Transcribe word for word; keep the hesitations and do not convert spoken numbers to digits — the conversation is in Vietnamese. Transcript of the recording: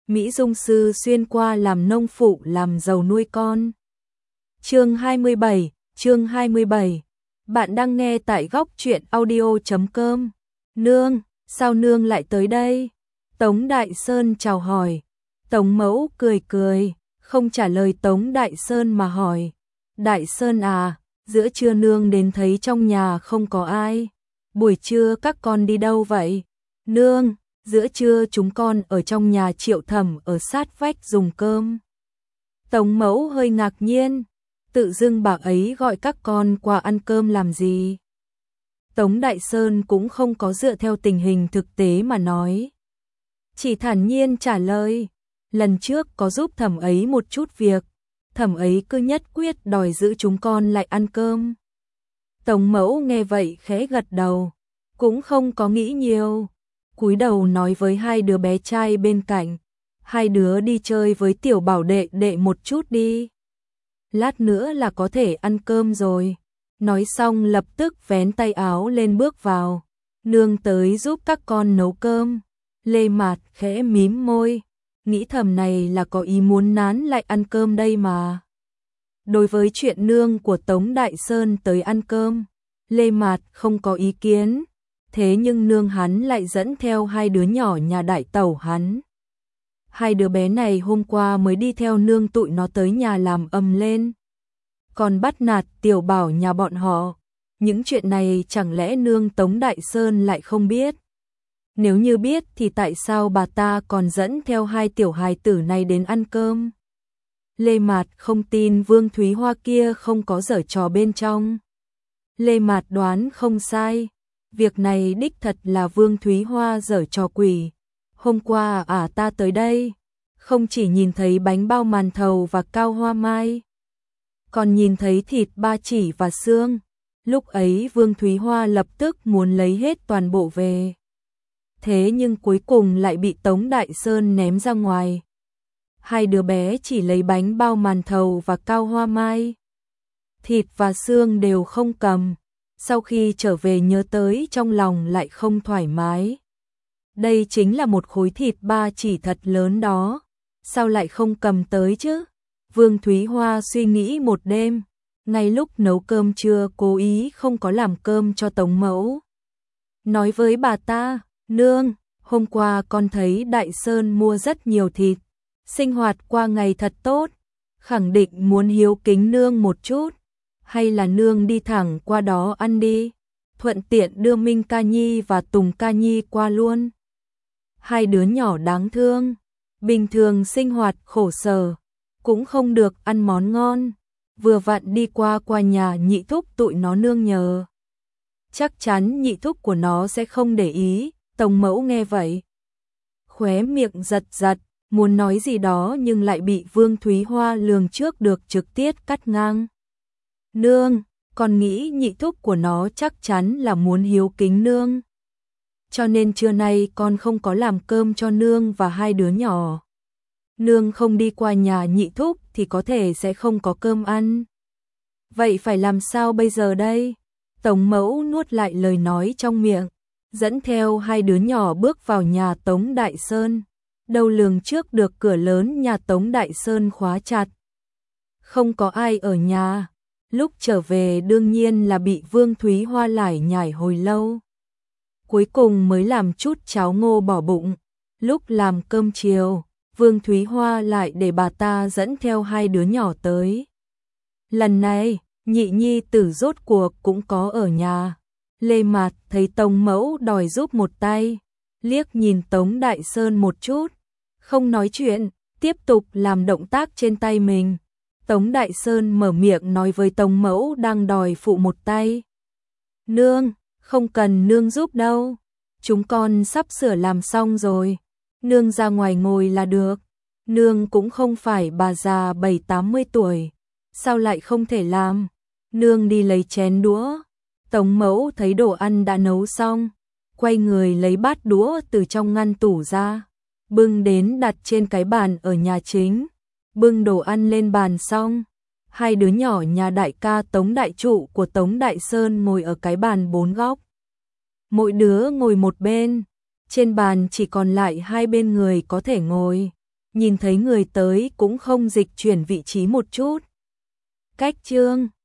Mỹ Dung sư xuyên qua làm nông phụ làm giàu nuôi con. Chương hai mươi bảy, chương hai mươi bảy. Bạn đang nghe tại góc truyện audio chấm com. Nương, sao nương lại tới đây? Tống Đại Sơn chào hỏi. Tống Mẫu cười cười, không trả lời Tống Đại Sơn mà hỏi. Đại Sơn à, giữa trưa nương đến thấy trong nhà không có ai. Buổi trưa các con đi đâu vậy? Nương, giữa trưa chúng con ở trong nhà Triệu Thẩm ở sát vách dùng cơm. Tống Mẫu hơi ngạc nhiên, tự dưng bà ấy gọi các con qua ăn cơm làm gì? Tống Đại Sơn cũng không có dựa theo tình hình thực tế mà nói. Chỉ thản nhiên trả lời, lần trước có giúp Thẩm ấy một chút việc, Thẩm ấy cứ nhất quyết đòi giữ chúng con lại ăn cơm. Tống Mẫu nghe vậy khẽ gật đầu, cũng không có nghĩ nhiều, cúi đầu nói với hai đứa bé trai bên cạnh, hai đứa đi chơi với tiểu bảo đệ đệ một chút đi. Lát nữa là có thể ăn cơm rồi. Nói xong lập tức vén tay áo lên bước vào. Nương tới giúp các con nấu cơm. Lê Mạt khẽ mím môi, nghĩ thầm này là có ý muốn nán lại ăn cơm đây mà. Đối với chuyện nương của Tống Đại Sơn tới ăn cơm, Lê Mạt không có ý kiến. Thế nhưng nương hắn lại dẫn theo hai đứa nhỏ nhà đại tẩu hắn. Hai đứa bé này hôm qua mới đi theo nương tụi nó tới nhà làm ầm lên. Còn bắt nạt tiểu bảo nhà bọn họ. Những chuyện này chẳng lẽ nương Tống Đại Sơn lại không biết? Nếu như biết thì tại sao bà ta còn dẫn theo hai tiểu hài tử này đến ăn cơm? Lê Mạt không tin Vương Thúy Hoa kia không có giở trò bên trong. Lê Mạt đoán không sai. Việc này đích thật là Vương Thúy Hoa giở trò quỷ. Hôm qua à ta tới đây, không chỉ nhìn thấy bánh bao màn thầu và cao hoa mai, còn nhìn thấy thịt ba chỉ và xương. Lúc ấy Vương Thúy Hoa lập tức muốn lấy hết toàn bộ về. Thế nhưng cuối cùng lại bị Tống Đại Sơn ném ra ngoài. Hai đứa bé chỉ lấy bánh bao màn thầu và cao hoa mai. Thịt và xương đều không cầm. Sau khi trở về nhớ tới trong lòng lại không thoải mái. Đây chính là một khối thịt ba chỉ thật lớn đó. Sao lại không cầm tới chứ? Vương Thúy Hoa suy nghĩ một đêm. Ngay lúc nấu cơm trưa cố ý không có làm cơm cho Tống Mẫu. Nói với bà ta, nương, hôm qua con thấy Đại Sơn mua rất nhiều thịt. Sinh hoạt qua ngày thật tốt. Khẳng định muốn hiếu kính nương một chút. Hay là nương đi thẳng qua đó ăn đi. Thuận tiện đưa Minh Ca Nhi và Tùng Ca Nhi qua luôn. Hai đứa nhỏ đáng thương, bình thường sinh hoạt khổ sở, cũng không được ăn món ngon, vừa vặn đi qua qua nhà nhị thúc tụi nó nương nhờ. Chắc chắn nhị thúc của nó sẽ không để ý. Tống Mẫu nghe vậy, khóe miệng giật giật, muốn nói gì đó nhưng lại bị Vương Thúy Hoa lường trước được trực tiếp cắt ngang. Nương, con nghĩ nhị thúc của nó chắc chắn là muốn hiếu kính nương. Cho nên trưa nay con không có làm cơm cho nương và hai đứa nhỏ. Nương không đi qua nhà nhị thúc thì có thể sẽ không có cơm ăn. Vậy phải làm sao bây giờ đây? Tống Mẫu nuốt lại lời nói trong miệng, dẫn theo hai đứa nhỏ bước vào nhà Tống Đại Sơn. Đầu lường trước được cửa lớn nhà Tống Đại Sơn khóa chặt. Không có ai ở nhà. Lúc trở về đương nhiên là bị Vương Thúy Hoa lải nhải hồi lâu. Cuối cùng mới làm chút cháo ngô bỏ bụng. Lúc làm cơm chiều, Vương Thúy Hoa lại để bà ta dẫn theo hai đứa nhỏ tới. Lần này, nhị nhi tử rốt cuộc cũng có ở nhà. Lê Mạt thấy Tống Mẫu đòi giúp một tay, liếc nhìn Tống Đại Sơn một chút, không nói chuyện, tiếp tục làm động tác trên tay mình. Tống Đại Sơn mở miệng nói với Tống Mẫu đang đòi phụ một tay. Nương, không cần nương giúp đâu. Chúng con sắp sửa làm xong rồi. Nương ra ngoài ngồi là được. Nương cũng không phải bà già bảy tám mươi tuổi. Sao lại không thể làm? Nương đi lấy chén đũa. Tống Mẫu thấy đồ ăn đã nấu xong. Quay người lấy bát đũa từ trong ngăn tủ ra. Bưng đến đặt trên cái bàn ở nhà chính. Bưng đồ ăn lên bàn xong, hai đứa nhỏ nhà đại ca Tống Đại Trụ của Tống Đại Sơn ngồi ở cái bàn bốn góc. Mỗi đứa ngồi một bên, trên bàn chỉ còn lại hai bên người có thể ngồi. nhìn thấy người tới cũng không dịch chuyển vị trí một chút. Cách Trương